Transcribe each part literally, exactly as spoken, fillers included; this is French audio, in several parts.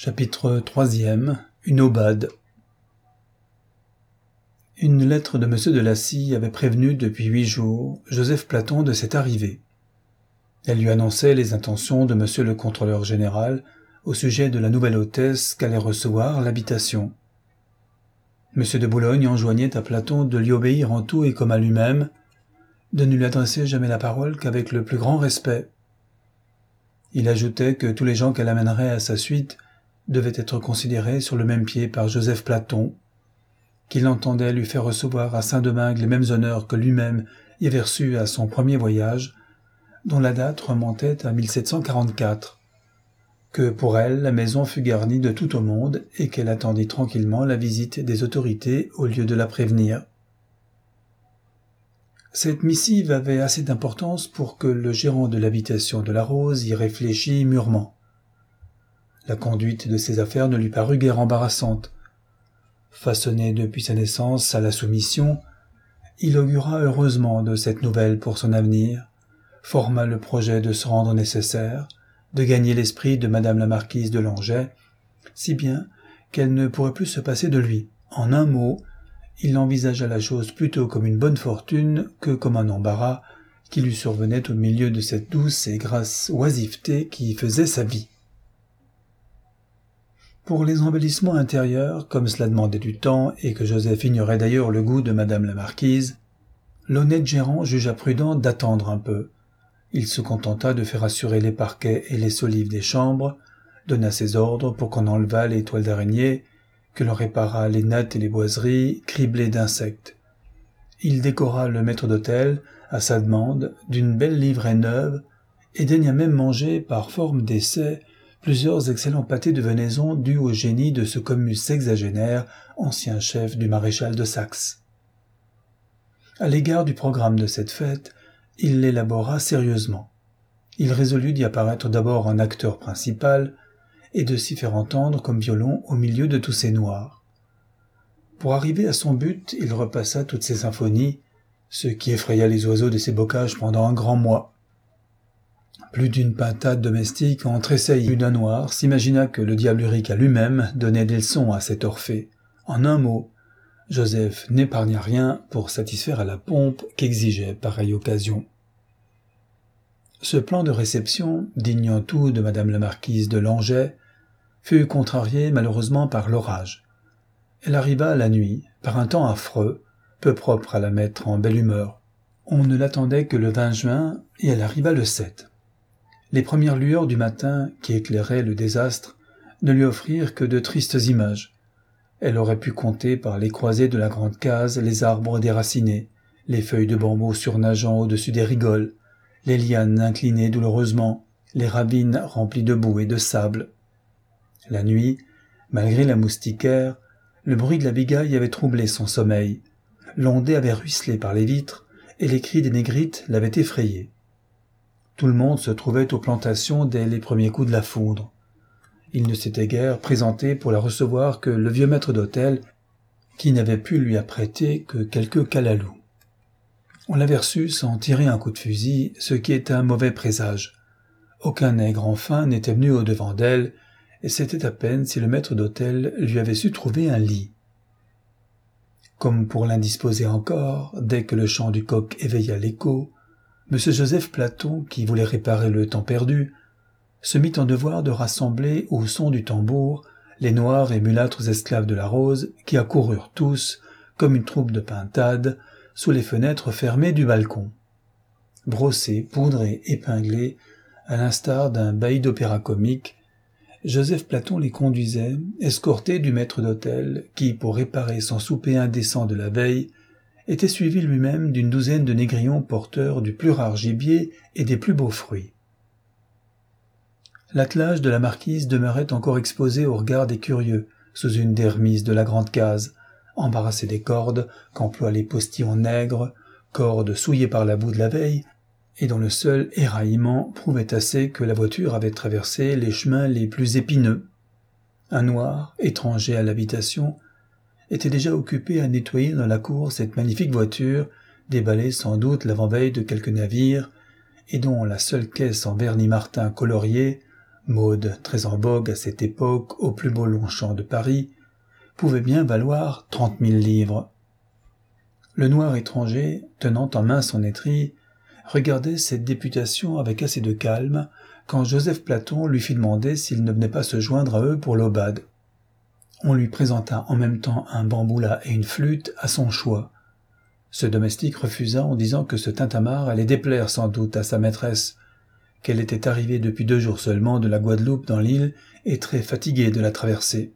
Chapitre troisième. Une aubade. Une lettre de Monsieur de Lacy avait prévenu depuis huit jours Joseph Platon de cette arrivée. Elle lui annonçait les intentions de Monsieur le contrôleur général au sujet de la nouvelle hôtesse qu'allait recevoir l'habitation. Monsieur de Boulogne enjoignait à Platon de lui obéir en tout et comme à lui-même, de ne lui adresser jamais la parole qu'avec le plus grand respect. Il ajoutait que tous les gens qu'elle amènerait à sa suite devait être considéré sur le même pied par Joseph Platon, qu'il entendait lui faire recevoir à Saint-Domingue les mêmes honneurs que lui-même y avait reçus à son premier voyage, dont la date remontait à mille sept cent quarante-quatre, que pour elle la maison fut garnie de tout au monde et qu'elle attendit tranquillement la visite des autorités au lieu de la prévenir. Cette missive avait assez d'importance pour que le gérant de l'habitation de la Rose y réfléchît mûrement. La conduite de ses affaires ne lui parut guère embarrassante. Façonné depuis sa naissance à la soumission, il augura heureusement de cette nouvelle pour son avenir, forma le projet de se rendre nécessaire, de gagner l'esprit de madame la marquise de Langeais, si bien qu'elle ne pourrait plus se passer de lui. En un mot, il envisagea la chose plutôt comme une bonne fortune que comme un embarras qui lui survenait au milieu de cette douce et grasse oisiveté qui faisait sa vie. Pour les embellissements intérieurs, comme cela demandait du temps et que Joseph ignorait d'ailleurs le goût de madame la marquise, l'honnête gérant jugea prudent d'attendre un peu. Il se contenta de faire assurer les parquets et les solives des chambres, donna ses ordres pour qu'on enlevât les toiles d'araignée, que l'on réparât les nattes et les boiseries criblées d'insectes. Il décora le maître d'hôtel, à sa demande, d'une belle livrée neuve, et daigna même manger, par forme d'essai, plusieurs excellents pâtés de venaison dus au génie de ce commus sexagénaire, ancien chef du maréchal de Saxe. À l'égard du programme de cette fête, il l'élabora sérieusement. Il résolut d'y apparaître d'abord en acteur principal et de s'y faire entendre comme violon au milieu de tous ces noirs. Pour arriver à son but, il repassa toutes ses symphonies, ce qui effraya les oiseaux de ses bocages pendant un grand mois. Plus d'une pintade domestique en tressaillit d'un noir s'imagina que le diable Ulrica lui-même donnait des leçons à cet Orphée. En un mot, Joseph n'épargna rien pour satisfaire à la pompe qu'exigeait pareille occasion. Ce plan de réception, digne en tout de madame la marquise de Langeais, fut contrarié malheureusement par l'orage. Elle arriva la nuit, par un temps affreux, peu propre à la mettre en belle humeur. On ne l'attendait que le vingt juin et elle arriva le sept. Les premières lueurs du matin, qui éclairaient le désastre, ne lui offrirent que de tristes images. Elle aurait pu compter par les croisées de la grande case les arbres déracinés, les feuilles de bambou surnageant au-dessus des rigoles, les lianes inclinées douloureusement, les ravines remplies de boue et de sable. La nuit, malgré la moustiquaire, le bruit de la bigaille avait troublé son sommeil, l'ondée avait ruisselé par les vitres, et les cris des négrites l'avaient effrayé. Tout le monde se trouvait aux plantations dès les premiers coups de la foudre. Il ne s'était guère présenté pour la recevoir que le vieux maître d'hôtel, qui n'avait pu lui apprêter que quelques calalous. On l'avait reçu sans tirer un coup de fusil, ce qui était un mauvais présage. Aucun nègre enfin n'était venu au-devant d'elle, et c'était à peine si le maître d'hôtel lui avait su trouver un lit. Comme pour l'indisposer encore, dès que le chant du coq éveilla l'écho, Monsieur Joseph Platon, qui voulait réparer le temps perdu, se mit en devoir de rassembler au son du tambour les noirs et mulâtres esclaves de la Rose qui accoururent tous, comme une troupe de pintades, sous les fenêtres fermées du balcon. Brossés, poudrés, épinglés, à l'instar d'un bailli d'opéra comique, Joseph Platon les conduisait, escorté du maître d'hôtel, qui, pour réparer son souper indécent de la veille, était suivi lui-même d'une douzaine de négrillons porteurs du plus rare gibier et des plus beaux fruits. L'attelage de la marquise demeurait encore exposé au regard des curieux, sous une des remises de la grande case, embarrassé des cordes qu'emploient les postillons nègres, cordes souillées par la boue de la veille, et dont le seul éraillement prouvait assez que la voiture avait traversé les chemins les plus épineux. Un noir, étranger à l'habitation, était déjà occupé à nettoyer dans la cour cette magnifique voiture, déballée sans doute l'avant-veille de quelque navire, et dont la seule caisse en vernis martin colorié mode très en vogue à cette époque au plus beau Longchamp de Paris, pouvait bien valoir trente mille livres. Le noir étranger, tenant en main son étrie, regardait cette députation avec assez de calme quand Joseph Platon lui fit demander s'il ne venait pas se joindre à eux pour l'aubade. On lui présenta en même temps un bamboula et une flûte à son choix. Ce domestique refusa en disant que ce tintamarre allait déplaire sans doute à sa maîtresse, qu'elle était arrivée depuis deux jours seulement de la Guadeloupe dans l'île et très fatiguée de la traversée.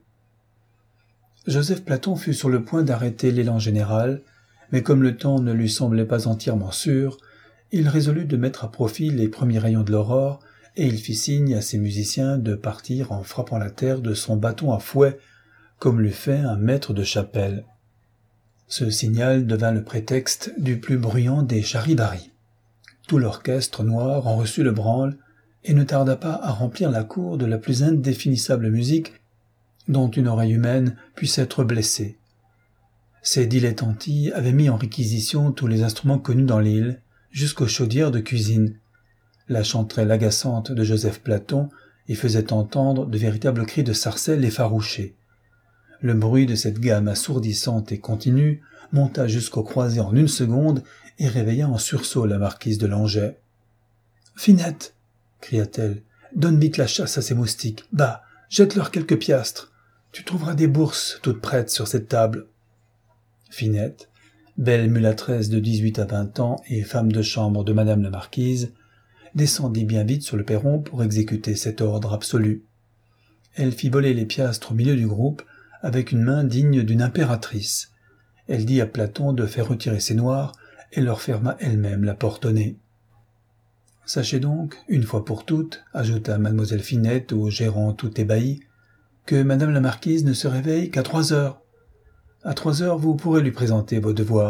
Joseph Platon fut sur le point d'arrêter l'élan général, mais comme le temps ne lui semblait pas entièrement sûr, il résolut de mettre à profit les premiers rayons de l'aurore et il fit signe à ses musiciens de partir en frappant la terre de son bâton à fouet, comme l'eût fait un maître de chapelle. Ce signal devint le prétexte du plus bruyant des charivaris. Tout l'orchestre noir en reçut le branle et ne tarda pas à remplir la cour de la plus indéfinissable musique dont une oreille humaine puisse être blessée. Ces dilettanti avaient mis en réquisition tous les instruments connus dans l'île, jusqu'aux chaudières de cuisine. La chanterelle agaçante de Joseph Platon y faisait entendre de véritables cris de sarcelles effarouchés. Le bruit de cette gamme assourdissante et continue monta jusqu'aux croisées en une seconde et réveilla en sursaut la marquise de Langeais. « Finette !» cria-t-elle. « Donne vite la chasse à ces moustiques. Bah, jette-leur quelques piastres. Tu trouveras des bourses toutes prêtes sur cette table. » Finette, belle mulâtresse de dix-huit à vingt ans et femme de chambre de madame la marquise, descendit bien vite sur le perron pour exécuter cet ordre absolu. Elle fit voler les piastres au milieu du groupe avec une main digne d'une impératrice. Elle dit à Platon de faire retirer ses noirs et leur ferma elle-même la porte au nez. « Sachez donc, une fois pour toutes, ajouta mademoiselle Finette au gérant tout ébahi, que madame la marquise ne se réveille qu'à trois heures. À trois heures, vous pourrez lui présenter vos devoirs. »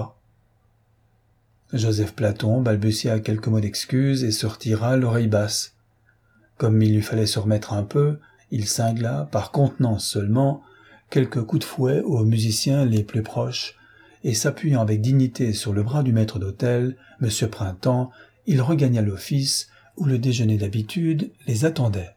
Joseph Platon balbutia quelques mots d'excuse et se retira l'oreille basse. Comme il lui fallait se remettre un peu, il cingla, par contenance seulement, quelques coups de fouet aux musiciens les plus proches, et s'appuyant avec dignité sur le bras du maître d'hôtel, Monsieur Printemps, il regagna l'office où le déjeuner d'habitude les attendait.